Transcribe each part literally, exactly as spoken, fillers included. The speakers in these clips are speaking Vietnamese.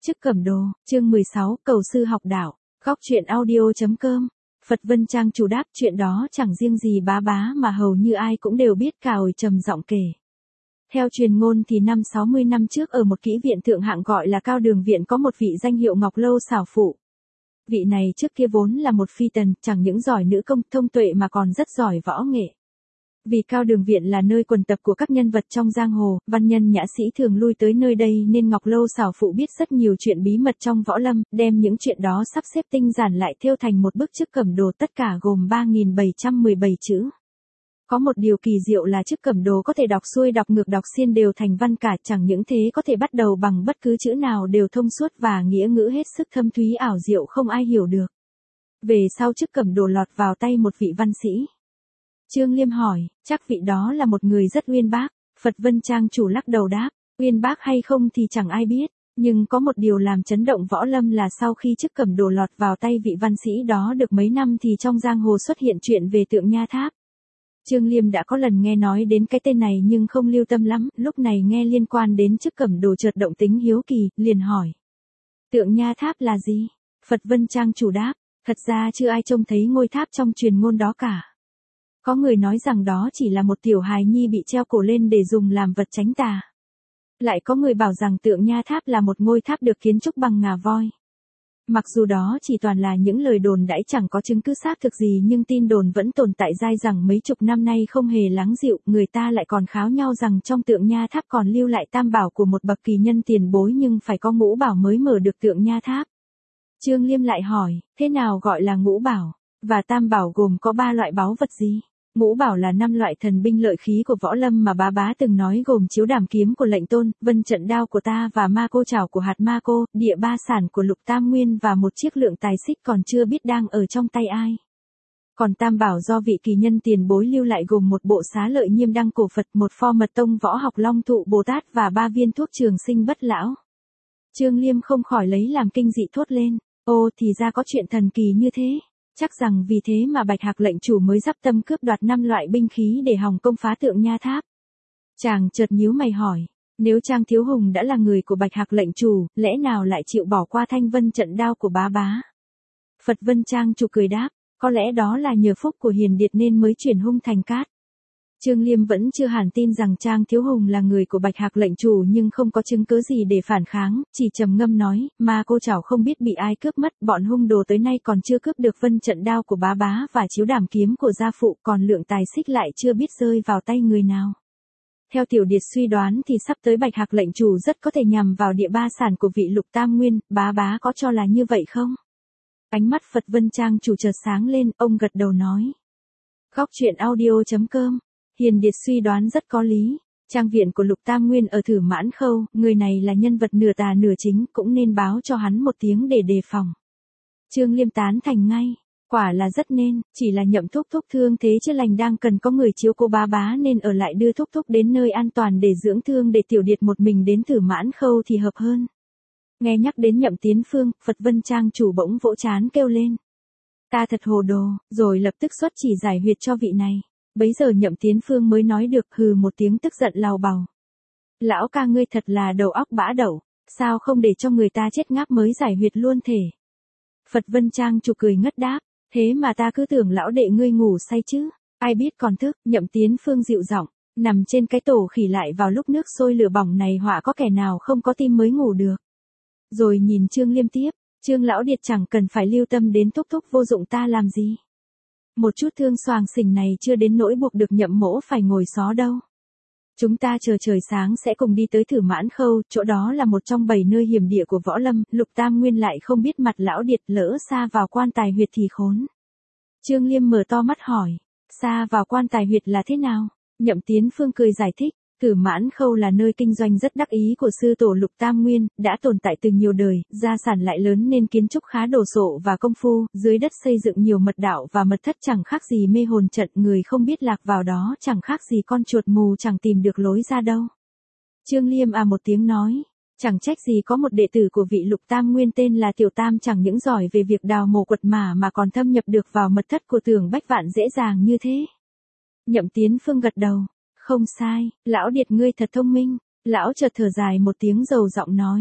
Chức Cẩm Đồ, chương mười sáu, cầu sư học đạo, góc truyện audio.com. Phật Vân Trang chủ đáp, chuyện đó chẳng riêng gì bá bá mà hầu như ai cũng đều biết, cả ổi trầm giọng kể. Theo truyền ngôn thì năm sáu mươi năm trước ở một kỹ viện thượng hạng gọi là Cao Đường Viện có một vị danh hiệu Ngọc Lâu xảo phụ. Vị này trước kia vốn là một phi tần, chẳng những giỏi nữ công thông tuệ mà còn rất giỏi võ nghệ. Vì Cao Đường Viện là nơi quần tập của các nhân vật trong giang hồ, văn nhân nhã sĩ thường lui tới nơi đây nên Ngọc Lâu xảo phụ biết rất nhiều chuyện bí mật trong võ lâm, đem những chuyện đó sắp xếp tinh giản lại thêu thành một bức chức cẩm đồ, tất cả gồm ba nghìn bảy trăm mười bảy chữ. Có một điều kỳ diệu là chức cẩm đồ có thể đọc xuôi đọc ngược đọc xiên đều thành văn cả, chẳng những thế có thể bắt đầu bằng bất cứ chữ nào đều thông suốt và nghĩa ngữ hết sức thâm thúy ảo diệu không ai hiểu được. Về sau chức cẩm đồ lọt vào tay một vị văn sĩ. Trương Liêm hỏi, chắc vị đó là một người rất uyên bác. Phật Vân Trang chủ lắc đầu đáp, uyên bác hay không thì chẳng ai biết, nhưng có một điều làm chấn động võ lâm là sau khi chức cẩm đồ lọt vào tay vị văn sĩ đó được mấy năm thì trong giang hồ xuất hiện chuyện về Tượng Nha Tháp. Trương Liêm đã có lần nghe nói đến cái tên này nhưng không lưu tâm lắm, lúc này nghe liên quan đến chức cẩm đồ chợt động tính hiếu kỳ, liền hỏi. Tượng Nha Tháp là gì? Phật Vân Trang chủ đáp, thật ra chưa ai trông thấy ngôi tháp trong truyền ngôn đó cả. Có người nói rằng đó chỉ là một tiểu hài nhi bị treo cổ lên để dùng làm vật tránh tà. Lại có người bảo rằng Tượng Nha Tháp là một ngôi tháp được kiến trúc bằng ngà voi. Mặc dù đó chỉ toàn là những lời đồn đãi chẳng có chứng cứ xác thực gì nhưng tin đồn vẫn tồn tại dai dẳng mấy chục năm nay không hề lắng dịu, người ta lại còn kháo nhau rằng trong Tượng Nha Tháp còn lưu lại tam bảo của một bậc kỳ nhân tiền bối nhưng phải có ngũ bảo mới mở được Tượng Nha Tháp. Trương Liêm lại hỏi, thế nào gọi là ngũ bảo, và tam bảo gồm có ba loại báu vật gì? Ngũ bảo là năm loại thần binh lợi khí của võ lâm mà bá bá từng nói gồm chiếu đàm kiếm của Lệnh Tôn, vân trận đao của ta và ma cô trảo của hạt ma cô, địa ba sản của Lục Tam Nguyên và một chiếc lượng tài xích còn chưa biết đang ở trong tay ai. Còn tam bảo do vị kỳ nhân tiền bối lưu lại gồm một bộ xá lợi nhiêm đăng cổ Phật, một pho mật tông võ học long thụ Bồ Tát và ba viên thuốc trường sinh bất lão. Trương Liêm không khỏi lấy làm kinh dị thốt lên, ô thì ra có chuyện thần kỳ như thế. Chắc rằng vì thế mà Bạch Hạc lệnh chủ mới dắp tâm cướp đoạt năm loại binh khí để hòng công phá Tượng Nha Tháp. Chàng chợt nhíu mày hỏi, nếu Trang Thiếu Hùng đã là người của Bạch Hạc lệnh chủ, lẽ nào lại chịu bỏ qua thanh vân trận đao của bá bá? Phật Vân Trang chủ cười đáp, có lẽ đó là nhờ phúc của Hiền Điệt nên mới chuyển hung thành cát. Trương Liêm vẫn chưa hẳn tin rằng Trang Thiếu Hùng là người của Bạch Hạc lệnh chủ nhưng không có chứng cứ gì để phản kháng, chỉ trầm ngâm nói, ma cô trảo không biết bị ai cướp mất, bọn hung đồ tới nay còn chưa cướp được vân trận đao của bá bá và chiếu đàm kiếm của gia phụ, còn lượng tài xích lại chưa biết rơi vào tay người nào. Theo tiểu điệt suy đoán thì sắp tới Bạch Hạc lệnh chủ rất có thể nhằm vào địa ba sản của vị Lục Tam Nguyên, bá bá có cho là như vậy không? Ánh mắt Phật Vân Trang chủ chợt sáng lên, ông gật đầu nói. Góc truyện audio.com. Hiền Điệt suy đoán rất có lý. Trang viện của Lục Tam Nguyên ở Thử Mãn Khâu, người này là nhân vật nửa tà nửa chính, cũng nên báo cho hắn một tiếng để đề phòng. Trương Liêm tán thành ngay, quả là rất nên, chỉ là Nhậm thúc thúc thương thế chữa lành đang cần có người chiếu cố bá bá nên ở lại đưa thúc thúc đến nơi an toàn để dưỡng thương, để tiểu điệt một mình đến Thử Mãn Khâu thì hợp hơn. Nghe nhắc đến Nhậm Tiến Phương, Phật Vân Trang chủ bỗng vỗ trán kêu lên. Ta thật hồ đồ, rồi lập tức xuất chỉ giải huyệt cho vị này. Bấy giờ Nhậm Tiến Phương mới nói được, hừ một tiếng tức giận lào bào. Lão ca ngươi thật là đầu óc bã đậu, sao không để cho người ta chết ngáp mới giải huyệt luôn thể. Phật Vân Trang chủ cười ngất đáp, thế mà ta cứ tưởng lão đệ ngươi ngủ say chứ, ai biết còn thức. Nhậm Tiến Phương dịu giọng, nằm trên cái tổ khỉ lại vào lúc nước sôi lửa bỏng này họa có kẻ nào không có tim mới ngủ được. Rồi nhìn Trương Liêm tiếp, Trương lão điệt chẳng cần phải lưu tâm đến thúc thúc vô dụng ta làm gì. Một chút thương xoàng xỉnh này chưa đến nỗi buộc được Nhậm mỗ phải ngồi xó đâu. Chúng ta chờ trời sáng sẽ cùng đi tới Thử Mãn Khâu, chỗ đó là một trong bảy nơi hiểm địa của võ lâm, Lục Tam Nguyên lại không biết mặt lão điệt, lỡ xa vào quan tài huyệt thì khốn. Trương Liêm mở to mắt hỏi, xa vào quan tài huyệt là thế nào? Nhậm Tiến Phương cười giải thích. Thử Mãn Khâu là nơi kinh doanh rất đắc ý của sư tổ Lục Tam Nguyên, đã tồn tại từ nhiều đời, gia sản lại lớn nên kiến trúc khá đồ sộ và công phu, dưới đất xây dựng nhiều mật đạo và mật thất chẳng khác gì mê hồn trận, người không biết lạc vào đó chẳng khác gì con chuột mù chẳng tìm được lối ra đâu. Trương Liêm à một tiếng nói, chẳng trách gì có một đệ tử của vị Lục Tam Nguyên tên là Tiểu Tam chẳng những giỏi về việc đào mồ quật mả mà còn thâm nhập được vào mật thất của Tưởng Bách Vạn dễ dàng như thế. Nhậm Tiến Phương gật đầu. Không sai, lão điệt ngươi thật thông minh. Lão chợt thở dài một tiếng dầu giọng nói.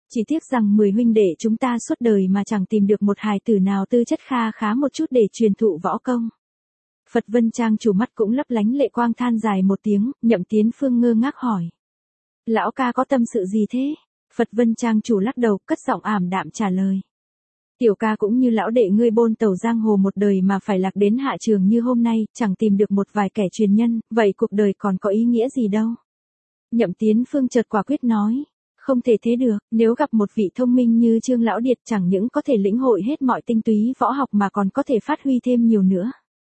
Chỉ tiếc rằng mười huynh đệ chúng ta suốt đời mà chẳng tìm được một hài tử nào tư chất kha khá một chút để truyền thụ võ công. Phật Vân Trang chủ mắt cũng lấp lánh lệ quang than dài một tiếng, Nhậm Tiến Phương ngơ ngác hỏi. Lão ca có tâm sự gì thế? Phật Vân Trang chủ lắc đầu, cất giọng ảm đạm trả lời. Tiểu ca cũng như lão đệ ngươi bôn tàu giang hồ một đời mà phải lạc đến hạ trường như hôm nay, chẳng tìm được một vài kẻ truyền nhân, vậy cuộc đời còn có ý nghĩa gì đâu. Nhậm Tiến Phương chợt quả quyết nói. Không thể thế được, nếu gặp một vị thông minh như Trương Lão Điệt chẳng những có thể lĩnh hội hết mọi tinh túy võ học mà còn có thể phát huy thêm nhiều nữa.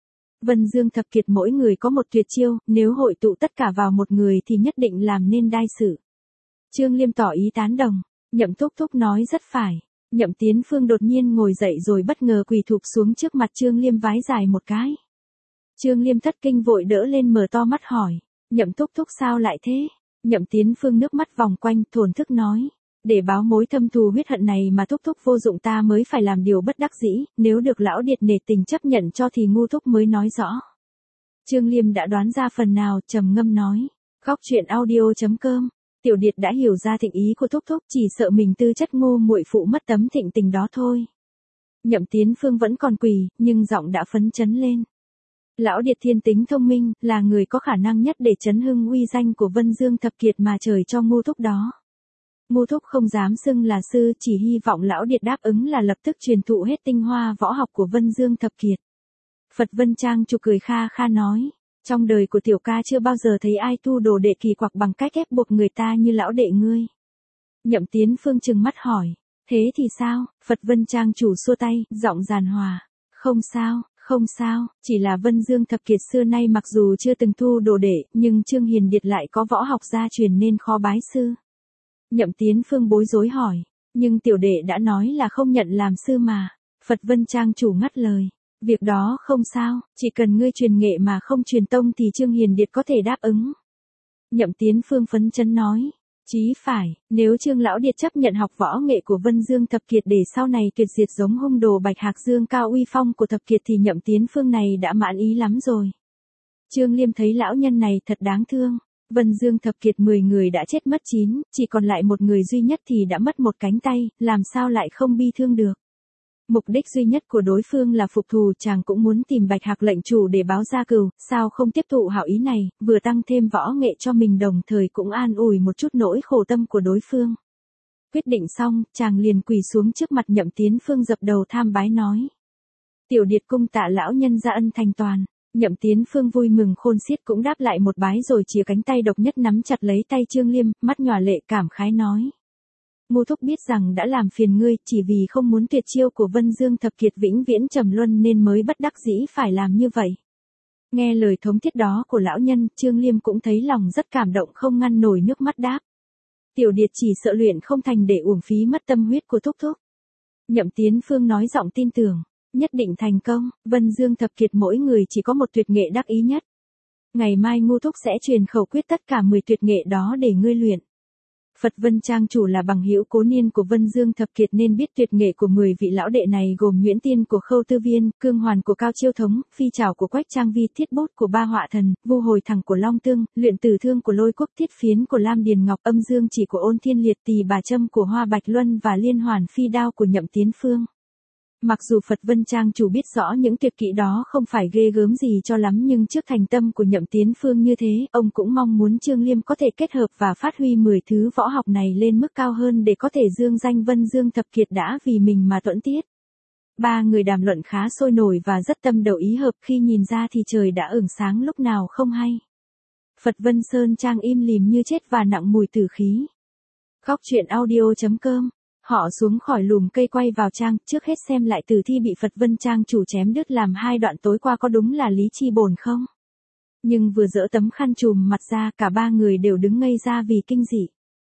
Vân Dương thập kiệt mỗi người có một tuyệt chiêu, nếu hội tụ tất cả vào một người thì nhất định làm nên đại sự. Trương Liêm tỏ ý tán đồng, Nhậm Thúc Thúc nói rất phải. Nhậm Tiến Phương đột nhiên ngồi dậy rồi bất ngờ quỳ thụp xuống trước mặt Trương Liêm vái dài một cái. Trương Liêm thất kinh vội đỡ lên mở to mắt hỏi, Nhậm Thúc Thúc sao lại thế? Nhậm Tiến Phương nước mắt vòng quanh thổn thức nói, để báo mối thâm thù huyết hận này mà Thúc Thúc vô dụng ta mới phải làm điều bất đắc dĩ, nếu được Lão Điệt nể tình chấp nhận cho thì ngu thúc mới nói rõ. Trương Liêm đã đoán ra phần nào, trầm ngâm nói, góc truyện audio chấm com, Tiểu Điệt đã hiểu ra thịnh ý của Thúc Thúc, chỉ sợ mình tư chất ngu muội phụ mất tấm thịnh tình đó thôi. Nhậm Tiến Phương vẫn còn quỳ, nhưng giọng đã phấn chấn lên. Lão Điệt thiên tính thông minh, là người có khả năng nhất để chấn hưng uy danh của Vân Dương thập kiệt mà trời cho ngu thúc đó. Ngu thúc không dám xưng là sư, chỉ hy vọng Lão Điệt đáp ứng là lập tức truyền thụ hết tinh hoa võ học của Vân Dương thập kiệt. Phật Vân Trang chủ cười kha kha nói, trong đời của tiểu ca chưa bao giờ thấy ai tu đồ đệ kỳ quặc bằng cách ép buộc người ta như lão đệ ngươi. Nhậm Tiến Phương trừng mắt hỏi, thế thì sao? Phật Vân Trang chủ xua tay, giọng giàn hòa, không sao. Không sao, chỉ là Vân Dương thập kiệt xưa nay mặc dù chưa từng thu đồ đệ, nhưng Trương Hiền Điệt lại có võ học gia truyền nên khó bái sư. Nhậm Tiến Phương bối rối hỏi, nhưng tiểu đệ đã nói là không nhận làm sư mà. Phật Vân Trang chủ ngắt lời, việc đó không sao, chỉ cần ngươi truyền nghệ mà không truyền tông thì Trương Hiền Điệt có thể đáp ứng. Nhậm Tiến Phương phấn chấn nói, chí phải, nếu Trương Lão Điệt chấp nhận học võ nghệ của Vân Dương thập kiệt để sau này tuyệt diệt giống hung đồ Bạch Hạc Dương cao uy phong của thập kiệt thì Nhậm Tiến Phương này đã mãn ý lắm rồi. Trương Liêm thấy lão nhân này thật đáng thương, Vân Dương thập kiệt mười người đã chết mất chín, chỉ còn lại một người duy nhất thì đã mất một cánh tay, làm sao lại không bi thương được. Mục đích duy nhất của đối phương là phục thù, chàng cũng muốn tìm Bạch Hạc lệnh chủ để báo gia cừu, sao không tiếp thụ hảo ý này, vừa tăng thêm võ nghệ cho mình đồng thời cũng an ủi một chút nỗi khổ tâm của đối phương. Quyết định xong, chàng liền quỳ xuống trước mặt Nhậm Tiến Phương dập đầu tham bái nói. Tiểu Điệt cung tạ lão nhân gia ân thành toàn. Nhậm Tiến Phương vui mừng khôn xiết cũng đáp lại một bái rồi chìa cánh tay độc nhất nắm chặt lấy tay Trương Liêm, mắt nhòa lệ cảm khái nói. Ngu thúc biết rằng đã làm phiền ngươi, chỉ vì không muốn tuyệt chiêu của Vân Dương thập kiệt vĩnh viễn trầm luân nên mới bất đắc dĩ phải làm như vậy. Nghe lời thống thiết đó của lão nhân, Trương Liêm cũng thấy lòng rất cảm động không ngăn nổi nước mắt đáp. Tiểu Điệt chỉ sợ luyện không thành để uổng phí mất tâm huyết của thúc thúc. Nhậm Tiến Phương nói giọng tin tưởng, nhất định thành công, Vân Dương thập kiệt mỗi người chỉ có một tuyệt nghệ đắc ý nhất. Ngày mai ngu thúc sẽ truyền khẩu quyết tất cả mười tuyệt nghệ đó để ngươi luyện. Phật Vân Trang chủ là bằng hữu cố niên của Vân Dương thập kiệt nên biết tuyệt nghệ của mười vị lão đệ này gồm Nguyễn Tiên của Khâu Tư Viên, Cương Hoàn của Cao Chiêu Thống, Phi Trảo của Quách Trang Vi, Thiết Bốt của Ba Họa Thần, Vu Hồi Thẳng của Long Tương, Luyện Tử Thương của Lôi Quốc, Thiết Phiến của Lam Điền Ngọc, Âm Dương Chỉ của Ôn Thiên Liệt, Tỳ Bà Châm của Hoa Bạch Luân và Liên Hoàn Phi Đao của Nhậm Tiến Phương. Mặc dù Phật Vân Trang chủ biết rõ những tuyệt kỹ đó không phải ghê gớm gì cho lắm nhưng trước thành tâm của Nhậm Tiến Phương như thế, ông cũng mong muốn Trương Liêm có thể kết hợp và phát huy mười thứ võ học này lên mức cao hơn để có thể dương danh Vân Dương thập kiệt đã vì mình mà tuẫn tiết. Ba người đàm luận khá sôi nổi và rất tâm đầu ý hợp, khi nhìn ra thì trời đã ửng sáng lúc nào không hay. Phật Vân Sơn Trang im lìm như chết và nặng mùi tử khí. Góc truyện audio chấm com. Họ xuống khỏi lùm cây quay vào trang, trước hết xem lại tử thi bị Phật Vân Trang chủ chém đứt làm hai đoạn tối qua có đúng là Lý Chi Bồn không? Nhưng vừa dỡ tấm khăn trùm mặt ra, cả ba người đều đứng ngây ra vì kinh dị.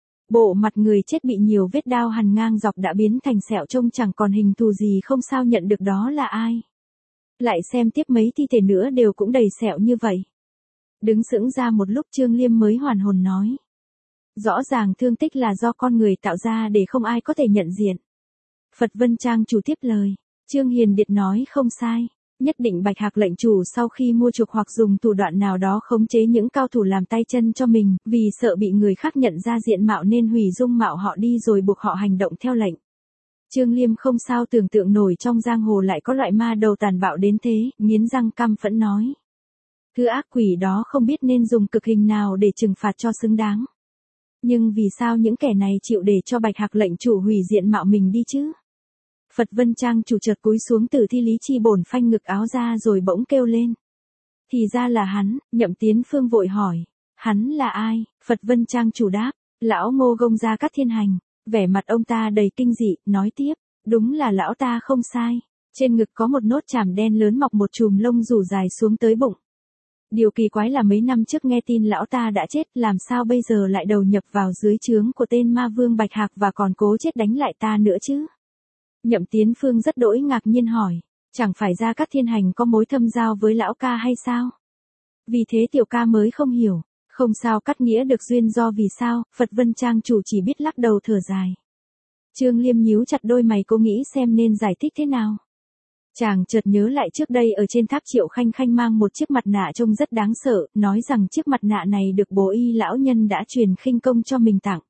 Bộ mặt người chết bị nhiều vết đao hằn ngang dọc đã biến thành sẹo, trông chẳng còn hình thù gì, không sao nhận được đó là ai. Lại xem tiếp mấy thi thể nữa đều cũng đầy sẹo như vậy. Đứng sững ra một lúc Trương Liêm mới hoàn hồn nói. Rõ ràng thương tích là do con người tạo ra để không ai có thể nhận diện. Phật Vân Trang chủ tiếp lời. Trương Hiền Điệt nói không sai. Nhất định Bạch Hạc lệnh chủ sau khi mua chuộc hoặc dùng thủ đoạn nào đó khống chế những cao thủ làm tay chân cho mình, vì sợ bị người khác nhận ra diện mạo nên hủy dung mạo họ đi rồi buộc họ hành động theo lệnh. Trương Liêm không sao tưởng tượng nổi trong giang hồ lại có loại ma đầu tàn bạo đến thế, nghiến răng căm phẫn nói. Thứ ác quỷ đó không biết nên dùng cực hình nào để trừng phạt cho xứng đáng. Nhưng vì sao những kẻ này chịu để cho Bạch Hạc lệnh chủ hủy diện mạo mình đi chứ? Phật Vân Trang chủ chợt cúi xuống từ thi lý chi bổn phanh ngực áo ra rồi bỗng kêu lên. Thì ra là hắn, Nhậm Tiến Phương vội hỏi. Hắn là ai? Phật Vân Trang chủ đáp. Lão Ngô Gông Gia Cát Thiên Hành. Vẻ mặt ông ta đầy kinh dị, nói tiếp. Đúng là lão ta không sai. Trên ngực có một nốt chàm đen lớn mọc một chùm lông rủ dài xuống tới bụng. Điều kỳ quái là mấy năm trước nghe tin lão ta đã chết, làm sao bây giờ lại đầu nhập vào dưới trướng của tên ma vương Bạch Hạc và còn cố chết đánh lại ta nữa chứ? Nhậm Tiến Phương rất đỗi ngạc nhiên hỏi, chẳng phải Gia Cát Thiên Hành có mối thâm giao với lão ca hay sao? Vì thế tiểu ca mới không hiểu, không sao cắt nghĩa được duyên do vì sao, Phật Vân Trang chủ chỉ biết lắc đầu thở dài. Trương Liêm nhíu chặt đôi mày, cô nghĩ xem nên giải thích thế nào. Chàng chợt nhớ lại trước đây ở trên tháp Triệu Khanh Khanh mang một chiếc mặt nạ trông rất đáng sợ, nói rằng chiếc mặt nạ này được bố y lão nhân đã truyền khinh công cho mình tặng.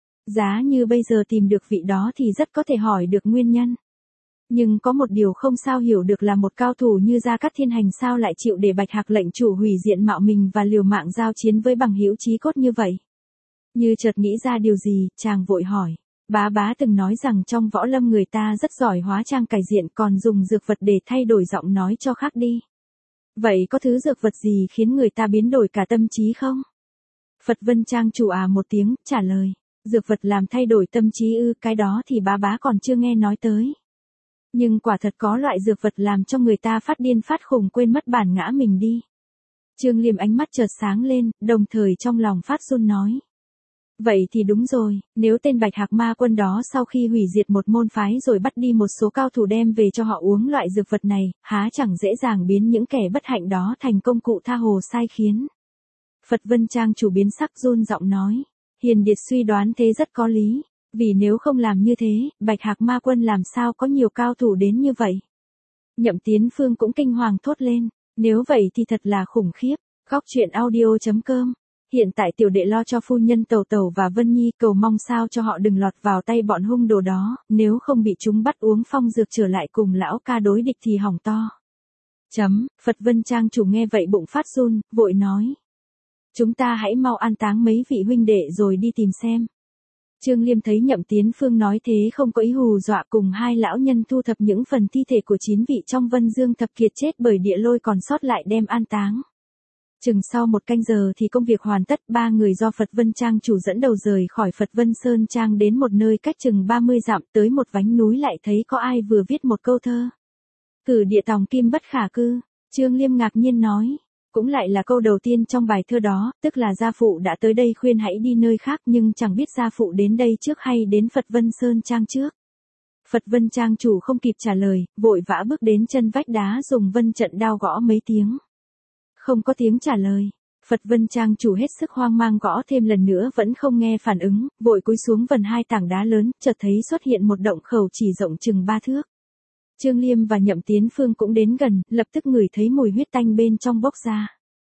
Giá như bây giờ tìm được vị đó thì rất có thể hỏi được nguyên nhân. Nhưng có một điều không sao hiểu được là một cao thủ như Gia Cát Thiên Hành sao lại chịu để Bạch Hạc lệnh chủ hủy diện mạo mình và liều mạng giao chiến với bằng hữu chí cốt như vậy. Như chợt nghĩ ra điều gì, chàng vội hỏi. Bá bá từng nói rằng trong võ lâm người ta rất giỏi hóa trang cải diện, còn dùng dược vật để thay đổi giọng nói cho khác đi. Vậy có thứ dược vật gì khiến người ta biến đổi cả tâm trí không? Phật Vân Trang chủ à một tiếng, trả lời. Dược vật làm thay đổi tâm trí ư? Cái đó thì bá bá còn chưa nghe nói tới. Nhưng quả thật có loại dược vật làm cho người ta phát điên phát khùng, quên mất bản ngã mình đi. Trương Liêm ánh mắt chợt sáng lên, đồng thời trong lòng phát run nói. Vậy thì đúng rồi, nếu tên Bạch Hạc ma quân đó sau khi hủy diệt một môn phái rồi bắt đi một số cao thủ đem về cho họ uống loại dược vật này, há chẳng dễ dàng biến những kẻ bất hạnh đó thành công cụ tha hồ sai khiến. Phật Vân Trang chủ biến sắc run giọng nói. Hiền Điệt suy đoán thế rất có lý, vì nếu không làm như thế, Bạch Hạc ma quân làm sao có nhiều cao thủ đến như vậy. Nhậm Tiến Phương cũng kinh hoàng thốt lên, nếu vậy thì thật là khủng khiếp. Góc truyện audio chấm com. Hiện tại tiểu đệ lo cho phu nhân Tẩu Tẩu và Vân Nhi, cầu mong sao cho họ đừng lọt vào tay bọn hung đồ đó, nếu không bị chúng bắt uống phong dược trở lại cùng lão ca đối địch thì hỏng to. Chấm, Phật Vân Trang chủ nghe vậy bụng phát run, vội nói. Chúng ta hãy mau an táng mấy vị huynh đệ rồi đi tìm xem. Trương Liêm thấy Nhậm Tiến Phương nói thế không có ý hù dọa, cùng hai lão nhân thu thập những phần thi thể của chín vị trong Vân Dương thập kiệt chết bởi địa lôi còn sót lại đem an táng. Chừng sau một canh giờ thì công việc hoàn tất, ba người do Phật Vân Trang chủ dẫn đầu rời khỏi Phật Vân Sơn Trang đến một nơi cách chừng ba mươi dặm, tới một vánh núi lại thấy có ai vừa viết một câu thơ. Cử địa tòng kim bất khả cư, Trương Liêm ngạc nhiên nói. Cũng lại là câu đầu tiên trong bài thơ đó, tức là gia phụ đã tới đây khuyên hãy đi nơi khác, nhưng chẳng biết gia phụ đến đây trước hay đến Phật Vân Sơn Trang trước. Phật Vân Trang chủ không kịp trả lời, vội vã bước đến chân vách đá dùng vân trận đao gõ mấy tiếng. Không có tiếng trả lời. Phật Vân Trang chủ hết sức hoang mang gõ thêm lần nữa vẫn không nghe phản ứng, vội cúi xuống vần hai tảng đá lớn, chợt thấy xuất hiện một động khẩu chỉ rộng chừng ba thước. Trương Liêm và Nhậm Tiến Phương cũng đến gần, lập tức ngửi thấy mùi huyết tanh bên trong bốc ra.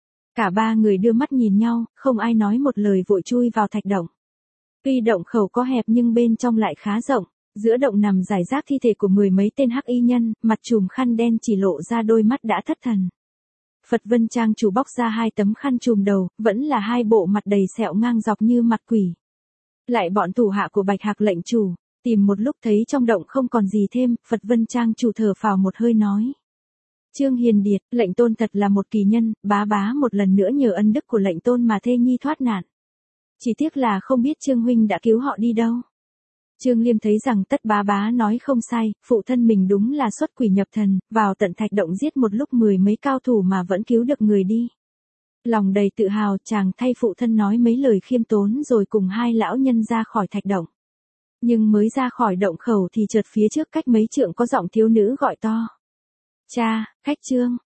Cả ba người đưa mắt nhìn nhau, không ai nói một lời vội chui vào thạch động. Tuy động khẩu có hẹp nhưng bên trong lại khá rộng, giữa động nằm rải rác thi thể của mười mấy tên hắc y nhân, mặt trùm khăn đen chỉ lộ ra đôi mắt đã thất thần. Phật Vân Trang chủ bóc ra hai tấm khăn trùm đầu, vẫn là hai bộ mặt đầy sẹo ngang dọc như mặt quỷ. Lại bọn thủ hạ của Bạch Hạc lệnh chủ. Tìm một lúc thấy trong động không còn gì thêm, Phật Vân Trang chủ thở phào một hơi nói. Trương Hiền Điệt, lệnh tôn thật là một kỳ nhân, bá bá một lần nữa nhờ ân đức của lệnh tôn mà thê nhi thoát nạn. Chỉ tiếc là không biết Trương huynh đã cứu họ đi đâu. Trương Liêm thấy rằng tất bá bá nói không sai, phụ thân mình đúng là xuất quỷ nhập thần, vào tận thạch động giết một lúc mười mấy cao thủ mà vẫn cứu được người đi. Lòng đầy tự hào, chàng thay phụ thân nói mấy lời khiêm tốn rồi cùng hai lão nhân ra khỏi thạch động. Nhưng mới ra khỏi động khẩu thì chợt phía trước cách mấy trượng có giọng thiếu nữ gọi to. Cha, khách Trương.